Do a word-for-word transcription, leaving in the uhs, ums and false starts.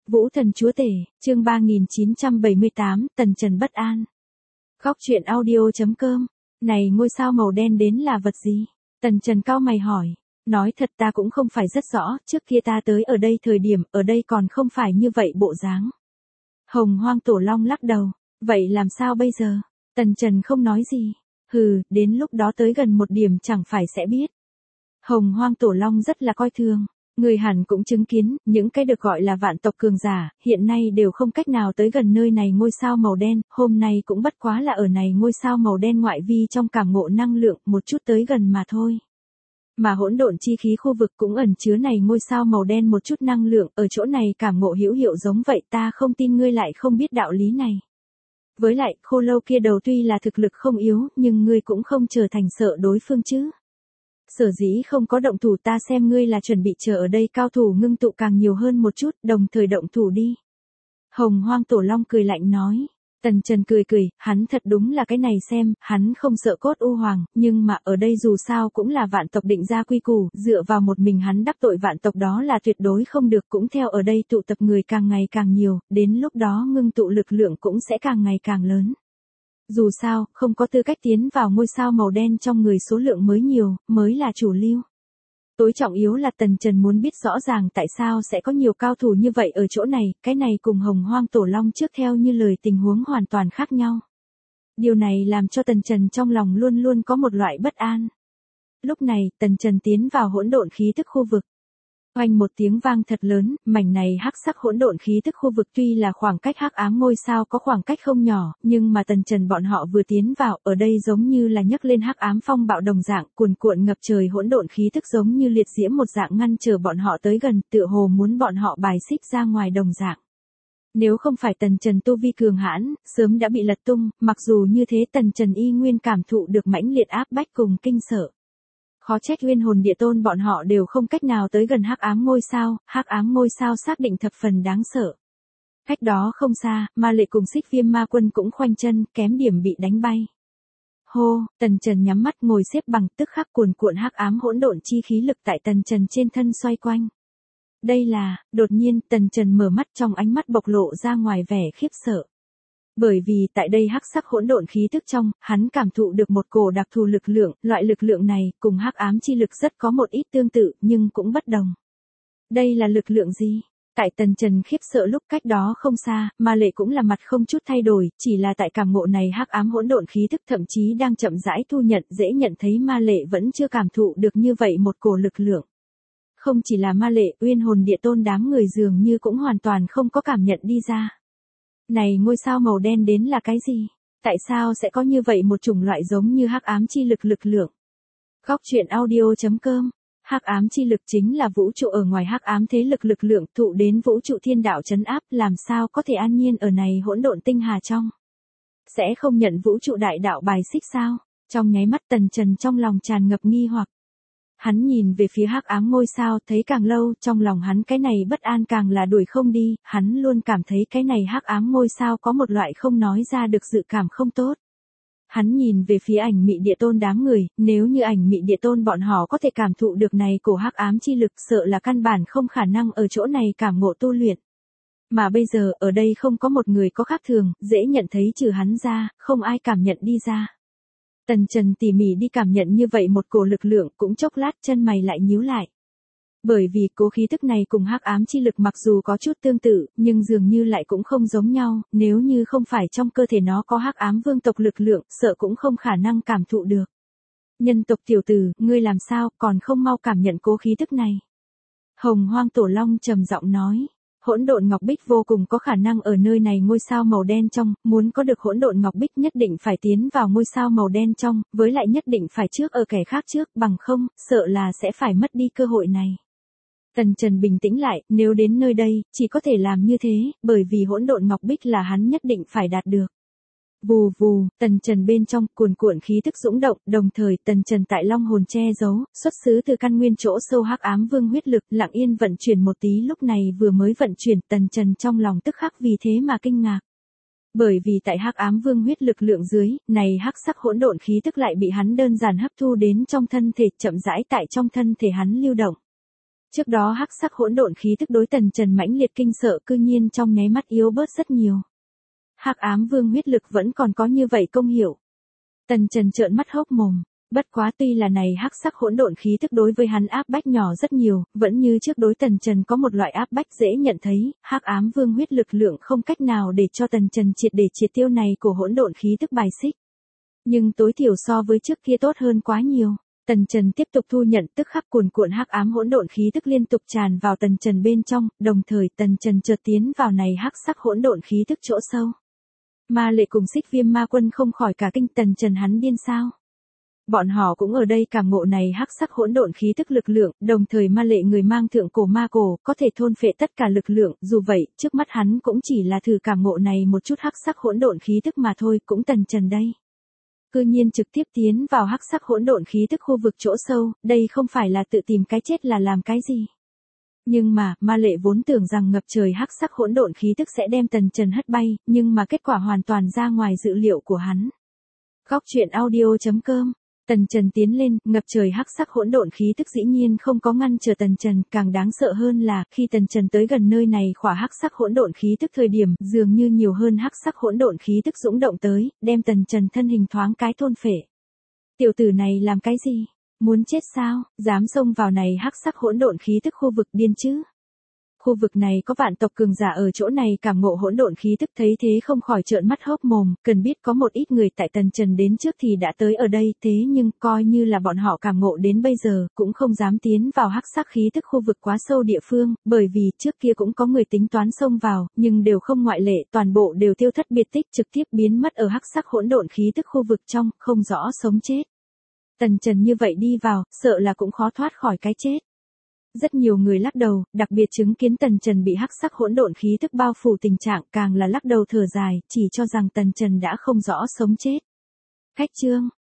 Vũ thần chúa tể, chương ba nghìn chín trăm bảy mươi tám, Tần Trần bất an. Góc truyện audio.com, này ngôi sao màu đen đến là vật gì? Tần Trần cau mày hỏi, nói thật ta cũng không phải rất rõ, trước kia ta tới ở đây thời điểm, ở đây còn không phải như vậy bộ dáng. Hồng Hoang Tổ Long lắc đầu, vậy làm sao bây giờ? Tần Trần không nói gì, hừ, đến lúc đó tới gần một điểm chẳng phải sẽ biết. Hồng Hoang Tổ Long rất là coi thường. Người hẳn cũng chứng kiến, những cái được gọi là vạn tộc cường giả, hiện nay đều không cách nào tới gần nơi này ngôi sao màu đen, hôm nay cũng bất quá là ở này ngôi sao màu đen ngoại vi trong cảm ngộ năng lượng, một chút tới gần mà thôi. Mà hỗn độn chi khí khu vực cũng ẩn chứa này ngôi sao màu đen một chút năng lượng, ở chỗ này cảm ngộ hữu hiệu giống vậy, ta không tin ngươi lại không biết đạo lý này. Với lại, khô lâu kia đầu tuy là thực lực không yếu, nhưng ngươi cũng không trở thành sợ đối phương chứ. Sở dĩ không có động thủ, ta xem ngươi là chuẩn bị chờ ở đây cao thủ ngưng tụ càng nhiều hơn một chút, đồng thời động thủ đi. Hồng Hoang Tổ Long cười lạnh nói. Tần Trần cười cười, hắn thật đúng là cái này xem, hắn không sợ cốt u hoàng, nhưng mà ở đây dù sao cũng là vạn tộc định ra quy củ, dựa vào một mình hắn đắc tội vạn tộc đó là tuyệt đối không được, cũng theo ở đây tụ tập người càng ngày càng nhiều, đến lúc đó ngưng tụ lực lượng cũng sẽ càng ngày càng lớn. Dù sao, không có tư cách tiến vào ngôi sao màu đen trong người số lượng mới nhiều, mới là chủ lưu. Tối trọng yếu là Tần Trần muốn biết rõ ràng tại sao sẽ có nhiều cao thủ như vậy ở chỗ này, cái này cùng Hồng Hoang Tổ Long trước theo như lời tình huống hoàn toàn khác nhau. Điều này làm cho Tần Trần trong lòng luôn luôn có một loại bất an. Lúc này, Tần Trần tiến vào hỗn độn khí tức khu vực. Oanh một tiếng vang thật lớn, mảnh này hắc sắc hỗn độn khí tức khu vực tuy là khoảng cách hắc ám ngôi sao có khoảng cách không nhỏ, nhưng mà Tần Trần bọn họ vừa tiến vào, ở đây giống như là nhấc lên hắc ám phong bạo đồng dạng, cuồn cuộn ngập trời hỗn độn khí tức giống như liệt diễm một dạng ngăn trở bọn họ tới gần, tựa hồ muốn bọn họ bài xích ra ngoài đồng dạng. Nếu không phải Tần Trần tu vi cường hãn, sớm đã bị lật tung, mặc dù như thế Tần Trần y nguyên cảm thụ được mãnh liệt áp bách cùng kinh sợ. Khó trách Uyên Hồn Địa Tôn bọn họ đều không cách nào tới gần hắc ám ngôi sao, hắc ám ngôi sao xác định thập phần đáng sợ. Cách đó không xa, Ma Lệ cùng Xích Viêm Ma Quân cũng khoanh chân, kém điểm bị đánh bay. Hô, Tần Trần nhắm mắt ngồi xếp bằng, tức khắc cuồn cuộn hắc ám hỗn độn chi khí lực tại Tần Trần trên thân xoay quanh. Đây là, đột nhiên, Tần Trần mở mắt, trong ánh mắt bộc lộ ra ngoài vẻ khiếp sợ. Bởi vì tại đây hắc sắc hỗn độn khí tức trong, hắn cảm thụ được một cổ đặc thù lực lượng, loại lực lượng này cùng hắc ám chi lực rất có một ít tương tự, nhưng cũng bất đồng. Đây là lực lượng gì? Tại Tần Trần khiếp sợ lúc cách đó không xa, Ma Lệ cũng là mặt không chút thay đổi, chỉ là tại cảm ngộ này hắc ám hỗn độn khí tức thậm chí đang chậm rãi thu nhận, dễ nhận thấy Ma Lệ vẫn chưa cảm thụ được như vậy một cổ lực lượng. Không chỉ là Ma Lệ, Uyên Hồn Địa Tôn đám người dường như cũng hoàn toàn không có cảm nhận đi ra. Này ngôi sao màu đen đến là cái gì? Tại sao sẽ có như vậy một chủng loại giống như hắc ám chi lực lực lượng? Góc truyện audio.com, hắc ám chi lực chính là vũ trụ ở ngoài hắc ám thế lực lực lượng thụ đến vũ trụ thiên đạo trấn áp, làm sao có thể an nhiên ở này hỗn độn tinh hà trong? Sẽ không nhận vũ trụ đại đạo bài xích sao? Trong nháy mắt Tần Trần trong lòng tràn ngập nghi hoặc. Hắn nhìn về phía hắc ám ngôi sao, thấy càng lâu, trong lòng hắn cái này bất an càng là đuổi không đi, hắn luôn cảm thấy cái này hắc ám ngôi sao có một loại không nói ra được dự cảm không tốt. Hắn nhìn về phía Ảnh Mị Địa Tôn đám người, nếu như Ảnh Mị Địa Tôn bọn họ có thể cảm thụ được này cổ hắc ám chi lực, sợ là căn bản không khả năng ở chỗ này cảm ngộ tu luyện. Mà bây giờ, ở đây không có một người có khác thường, dễ nhận thấy trừ hắn ra, không ai cảm nhận đi ra. Tần Trần tỉ mỉ đi cảm nhận như vậy một cổ lực lượng, cũng chốc lát chân mày lại nhíu lại. Bởi vì cố khí tức này cùng hắc ám chi lực mặc dù có chút tương tự, nhưng dường như lại cũng không giống nhau, nếu như không phải trong cơ thể nó có hắc ám vương tộc lực lượng, sợ cũng không khả năng cảm thụ được. Nhân tộc tiểu tử, ngươi làm sao, còn không mau cảm nhận cố khí tức này. Hồng Hoang Tổ Long trầm giọng nói. Hỗn độn ngọc bích vô cùng có khả năng ở nơi này ngôi sao màu đen trong, muốn có được hỗn độn ngọc bích nhất định phải tiến vào ngôi sao màu đen trong, với lại nhất định phải trước ở kẻ khác trước, bằng không, sợ là sẽ phải mất đi cơ hội này. Tần Trần bình tĩnh lại, nếu đến nơi đây, chỉ có thể làm như thế, bởi vì hỗn độn ngọc bích là hắn nhất định phải đạt được. Vù vù, Tần Trần bên trong, cuồn cuộn khí tức dũng động, đồng thời Tần Trần tại long hồn che giấu, xuất xứ từ căn nguyên chỗ sâu hắc ám vương huyết lực, lặng yên vận chuyển một tí, lúc này vừa mới vận chuyển, Tần Trần trong lòng tức khắc vì thế mà kinh ngạc. Bởi vì tại hắc ám vương huyết lực lượng dưới, này hắc sắc hỗn độn khí tức lại bị hắn đơn giản hấp thu đến trong thân thể, chậm rãi tại trong thân thể hắn lưu động. Trước đó hắc sắc hỗn độn khí tức đối Tần Trần mãnh liệt kinh sợ cư nhiên trong nháy mắt yếu bớt rất nhiều. Hắc ám vương huyết lực vẫn còn có như vậy công hiệu. Tần Trần trợn mắt hốc mồm, bất quá tuy là này hắc sắc hỗn độn khí tức đối với hắn áp bách nhỏ rất nhiều, vẫn như trước đối Tần Trần có một loại áp bách dễ nhận thấy, hắc ám vương huyết lực lượng không cách nào để cho Tần Trần triệt để triệt tiêu này của hỗn độn khí tức bài xích. Nhưng tối thiểu so với trước kia tốt hơn quá nhiều. Tần Trần tiếp tục thu nhận tức khắc cuồn cuộn hắc ám hỗn độn khí tức liên tục tràn vào Tần Trần bên trong, đồng thời Tần Trần chợt tiến vào này hắc sắc hỗn độn khí tức chỗ sâu. Ma Lệ cùng Xích Viêm Ma Quân không khỏi cả kinh, Tần Trần hắn điên sao? Bọn họ cũng ở đây cảm ngộ này hắc sắc hỗn độn khí tức lực lượng, đồng thời Ma Lệ người mang thượng cổ ma cổ, có thể thôn phệ tất cả lực lượng, dù vậy, trước mắt hắn cũng chỉ là thử cảm ngộ này một chút hắc sắc hỗn độn khí tức mà thôi, cũng Tần Trần đây. Cư nhiên trực tiếp tiến vào hắc sắc hỗn độn khí tức khu vực chỗ sâu, đây không phải là tự tìm cái chết là làm cái gì. Nhưng mà, Ma Lệ vốn tưởng rằng ngập trời hắc sắc hỗn độn khí tức sẽ đem Tần Trần hất bay, nhưng mà kết quả hoàn toàn ra ngoài dự liệu của hắn. Góc truyện audio chấm com. Tần Trần tiến lên, ngập trời hắc sắc hỗn độn khí tức dĩ nhiên không có ngăn trở Tần Trần, càng đáng sợ hơn là khi Tần Trần tới gần nơi này khỏa hắc sắc hỗn độn khí tức thời điểm, dường như nhiều hơn hắc sắc hỗn độn khí tức dũng động tới, đem Tần Trần thân hình thoáng cái thôn phệ. Tiểu tử này làm cái gì? Muốn chết sao? Dám xông vào này hắc sắc hỗn độn khí tức khu vực điên chứ? Khu vực này có vạn tộc cường giả ở chỗ này cảm ngộ hỗn độn khí tức thấy thế không khỏi trợn mắt hốc mồm, cần biết có một ít người tại Tần Trần đến trước thì đã tới ở đây, thế nhưng coi như là bọn họ cảm ngộ đến bây giờ, cũng không dám tiến vào hắc sắc khí tức khu vực quá sâu địa phương, bởi vì trước kia cũng có người tính toán xông vào, nhưng đều không ngoại lệ, toàn bộ đều tiêu thất biệt tích, trực tiếp biến mất ở hắc sắc hỗn độn khí tức khu vực trong, không rõ sống chết. Tần Trần như vậy đi vào, sợ là cũng khó thoát khỏi cái chết. Rất nhiều người lắc đầu, đặc biệt chứng kiến Tần Trần bị hắc sắc hỗn độn khí tức bao phủ tình trạng, càng là lắc đầu thở dài, chỉ cho rằng Tần Trần đã không rõ sống chết. Cách chương